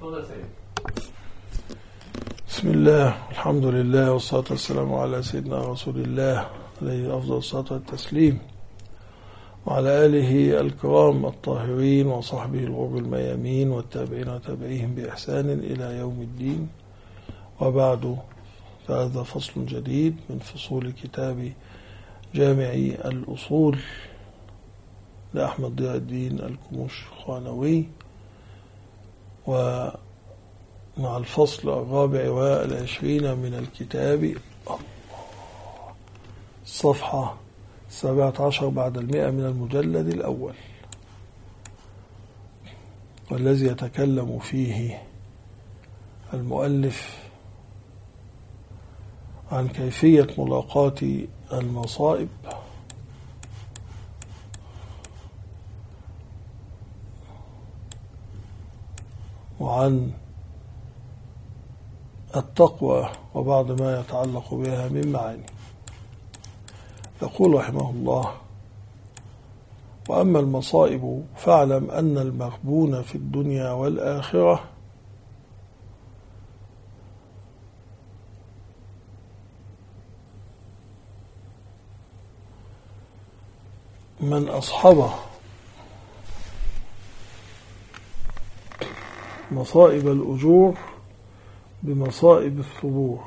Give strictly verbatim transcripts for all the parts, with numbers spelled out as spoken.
بسم الله الحمد لله والصلاة والسلام على سيدنا رسول الله عليه أفضل الصلاة والتسليم، وعلى آله الكرام الطاهرين وصحبه الغر الميامين والتابعين وتابعيهم بإحسان إلى يوم الدين. وبعد، فهذا فصل جديد من فصول كتاب جامع الأصول لأحمد ضياء الدين الكموش-خانوي، ومع الفصل الرابع والعشرين من الكتاب، الصفحة السابعة عشر بعد المئة من المجلد الأول، والذي يتكلم فيه المؤلف عن كيفية ملاقاة المصائب وعن التقوى وبعض ما يتعلق بها من معاني. يقول رحمه الله: وأما المصائب فاعلم أن المغبون في الدنيا والآخرة من أصحبه مصائب الأجور بمصائب الثبور،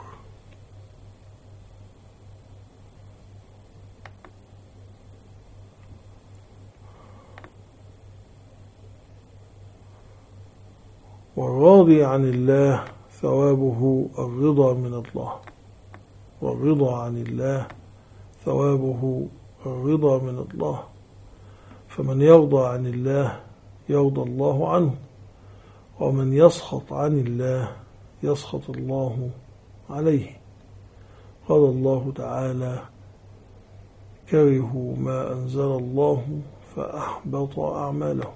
والراضي عن الله ثوابه الرضا من الله، والرضا عن الله ثوابه الرضا من الله، فمن يرضى عن الله يرضى الله عنه، ومن يسخط عن الله يسخط الله عليه. قال الله تعالى: كرهوا ما أنزل الله فأحبط أعمالهم.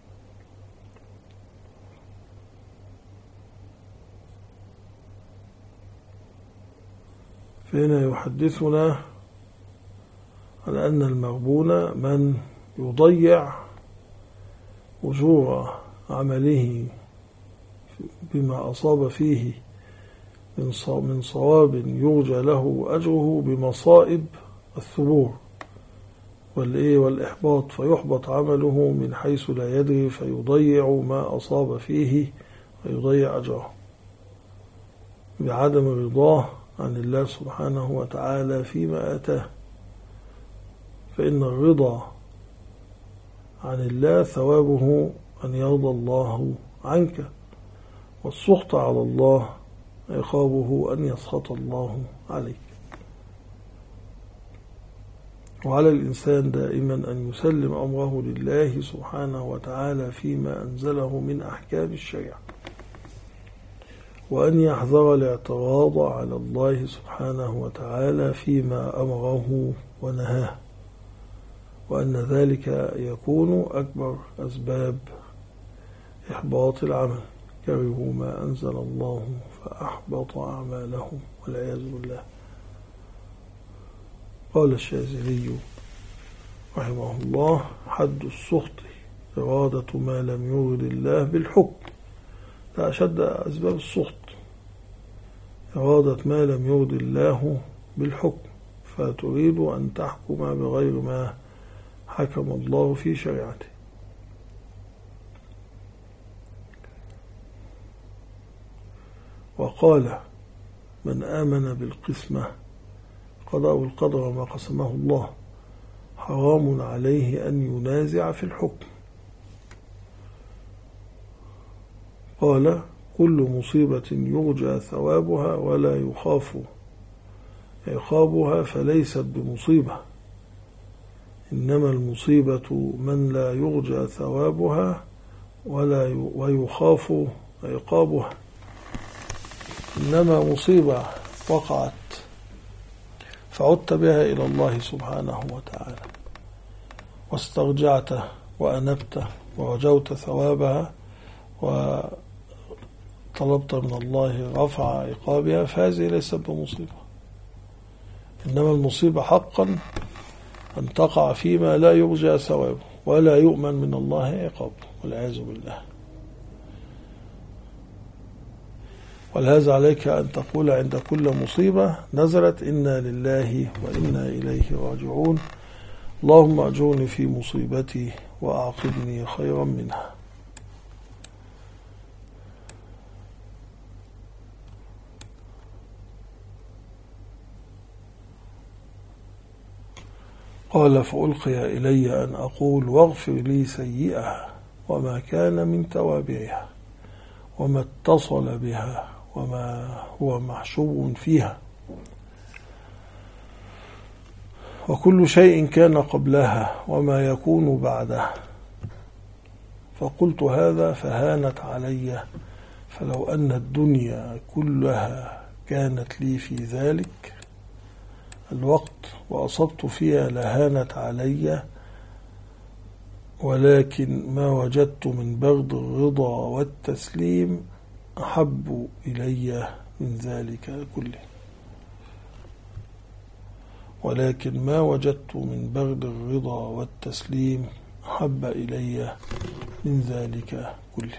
فهنا يحدثنا على أن المغبون من يضيع أجور عمله بما أصاب فيه من صواب يرجى له أجره بمصائب الثبور والإحباط، فيحبط عمله من حيث لا يدري، فيضيع ما أصاب فيه ويضيع أجره بعدم رضاه عن الله سبحانه وتعالى فيما آتاه. فإن الرضا عن الله ثوابه أن يرضى الله عنك، والسخط على الله عقابه أن يسخط الله عليك. وعلى الإنسان دائما أن يسلم أمره لله سبحانه وتعالى فيما أنزله من أحكام الشريعة، وأن يحذر الاعتراض على الله سبحانه وتعالى فيما أمره ونهاه، وأن ذلك يكون أكبر أسباب إحباط العمل. كرهوا ما أنزل الله فأحبط أعمالهم والعياذ بالله. قال الشاذلي رحمه الله: حد السخط إرادة ما لم يرد الله بالحكم. لا أشد أسباب السخط إرادة ما لم يرد الله بالحكم، فتريد أن تحكم بغير ما حكم الله في شريعته. وقال: من آمن بالقسمة قضاء القدر وما قسمه الله حرام عليه أن ينازع في الحكم. قال: كل مصيبة يرجى ثوابها ولا يخاف عقابها فليست بمصيبة، إنما المصيبة من لا يرجى ثوابها ولا ويخاف عقابها. إنما مصيبة وقعت فعدت بها إلى الله سبحانه وتعالى، واسترجعت وأنبت ورجوت ثوابها وطلبت من الله رفع عقابها، فهذه ليست بمصيبة. إنما المصيبة حقا أن تقع فيما لا يرجى ثوابه ولا يؤمن من الله عقابه والعياذ بالله. ولهذا عليك أن تقول عند كل مصيبة نزلت: إنا لله وإنا إليه راجعون، اللهم أجرني في مصيبتي وأعقبني خيرا منها. قال: فألقي إلي أن أقول واغفر لي سيئها وما كان من توابعها وما اتصل بها وما هو محشو فيها وكل شيء كان قبلها وما يكون بعدها. فقلت هذا فهانت علي، فلو أن الدنيا كلها كانت لي في ذلك الوقت وأصبت فيها لهانت علي، ولكن ما وجدت من بغض الرضا والتسليم أحب إلي من ذلك كله ولكن ما وجدت من بغض الرضا والتسليم أحب إلي من ذلك كله.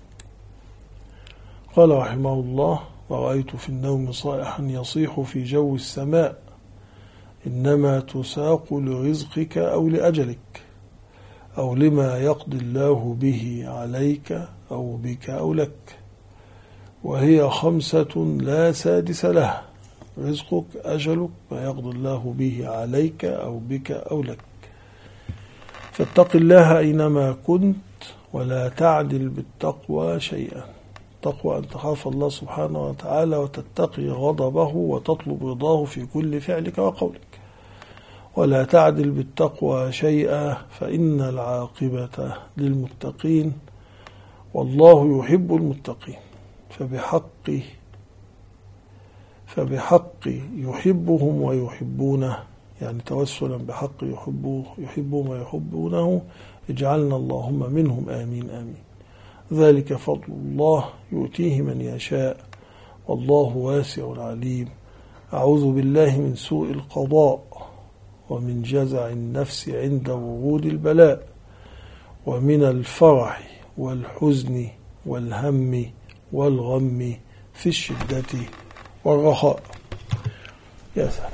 قال رحمه الله: ورأيت في النوم صائحا يصيح في جو السماء: إنما تساق لرزقك أو لأجلك أو لما يقضي الله به عليك أو بك أو لك، وهي خمسة لا سادس لها: رزقك، أجلك، ما يقضي الله به عليك أو بك أو لك. فاتق الله أينما كنت ولا تعدل بالتقوى شيئا. تقوى أن تخاف الله سبحانه وتعالى وتتقي غضبه وتطلب رضاه في كل فعلك وقولك. ولا تعدل بالتقوى شيئا فإن العاقبة للمتقين والله يحب المتقين. فبحق فبحق يحبهم ويحبونه، يعني توسلا بحق يحبوه يحبهم ويحبونه، اجعلنا اللهم منهم آمين آمين. ذلك فضل الله يؤتيه من يشاء والله واسع عليم. أعوذ بالله من سوء القضاء ومن جزع النفس عند ورود البلاء ومن الفرح والحزن والهم والغم في الشدة والرخاء. يا سلام.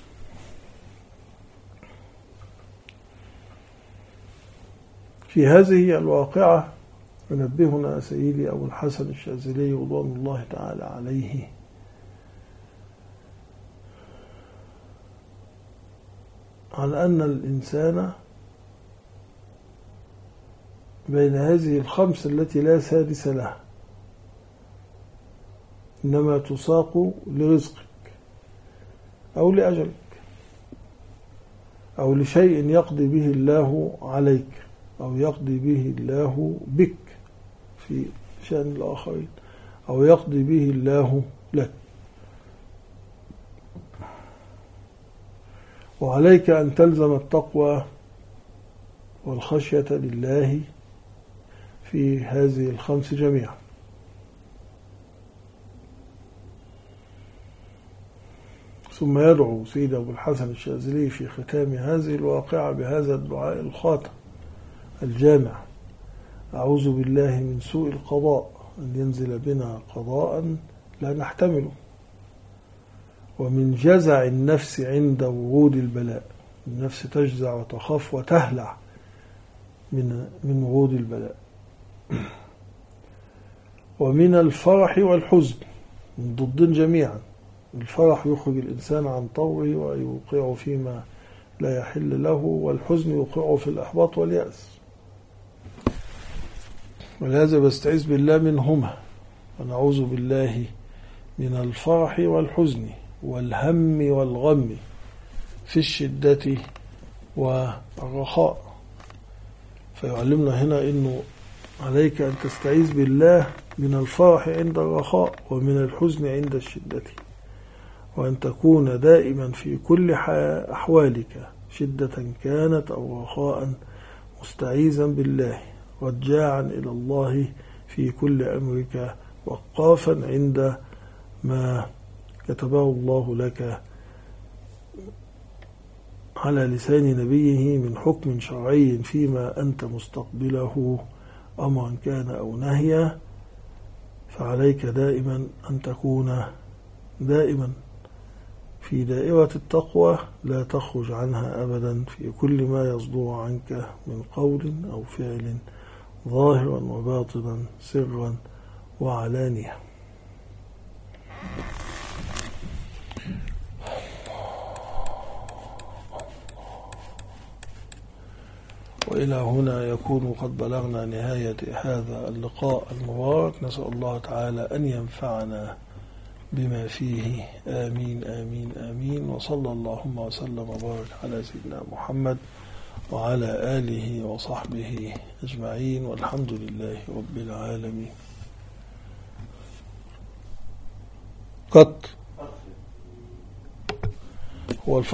في هذه الواقعة ينبهنا سيدي أبو الحسن الشاذلي رضوان الله تعالى عليه على أن الإنسان بين هذه الخمس التي لا سادس لها، إنما تساق لرزقك أو لأجلك أو لشيء يقضي به الله عليك أو يقضي به الله بك في شأن الآخرين أو يقضي به الله لك. وعليك أن تلزم التقوى والخشية لله في هذه الخمس جميعا. ثم يدعو سيد أبو الحسن الشاذلي في ختام هذه الواقعة بهذا الدعاء الخاتم الجامع: أعوذ بالله من سوء القضاء، أن ينزل بنا قضاء لا نحتمله، ومن جزع النفس عند ورود البلاء، النفس تجزع وتخاف وتهلع من من ورود البلاء، ومن الفرح والحزن، من ضدين جميعا. الفرح يخرج الإنسان عن طوره ويوقعه فيما لا يحل له، والحزن يوقعه في الإحباط واليأس. ولهذا بستعيذ بالله منهما، ونعوذ بالله من الفرح والحزن والهم والغم في الشدة والرخاء. فيعلمنا هنا إنه عليك أن تستعيذ بالله من الفرح عند الرخاء ومن الحزن عند الشدة، وأن تكون دائما في كل أحوالك شدة كانت أو رخاء مستعيذا بالله، رجاعا إلى الله في كل أمرك، وقافا عند ما كتبه الله لك على لسان نبيه من حكم شرعي فيما أنت مستقبله، أمرا كان أو نهيا. فعليك دائما أن تكون دائما في دائرة التقوى، لا تخرج عنها أبدا في كل ما يصدر عنك من قول أو فعل، ظاهرا وباطنا، سرا وعلانية. وإلى هنا يكون قد بلغنا نهاية هذا اللقاء المبارك. نسأل الله تعالى أن ينفعنا بما فيه، آمين آمين آمين. وصلى اللهم وسلم وبارك على سيدنا محمد وعلى آله وصحبه أجمعين، والحمد لله رب العالمين. قط هو